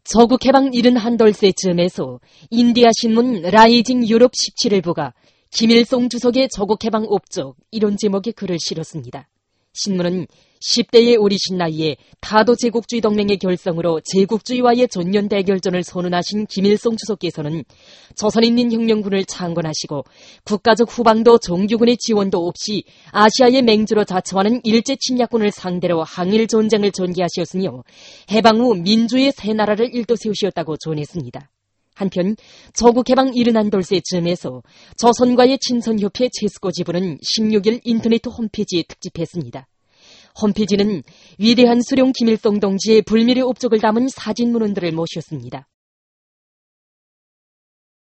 저국 해방 71돌세쯤에서 인디아 신문 라이징 유럽 17일보가 김일성 주석의 저국 해방 업적 이런 제목의 글을 실었습니다. 신문은 10대의 어리신 나이에 타도 제국주의 동맹의 결성으로 제국주의와의 전면 대결전을 선언하신 김일성 주석께서는 조선인민혁명군을 창건하시고 국가적 후방도 정규군의 지원도 없이 아시아의 맹주로 자처하는 일제 침략군을 상대로 항일 전쟁을 전개하셨으며 해방 후 민주의 새 나라를 일도세우셨다고 전했습니다. 한편 저국 해방 71돌세쯤에서 조선과의 친선협회 체스코 지부는 16일 인터넷 홈페이지에 특집했습니다. 홈페이지는 위대한 수령 김일성 동지의 불멸의 업적을 담은 사진 문헌들을 모셨습니다.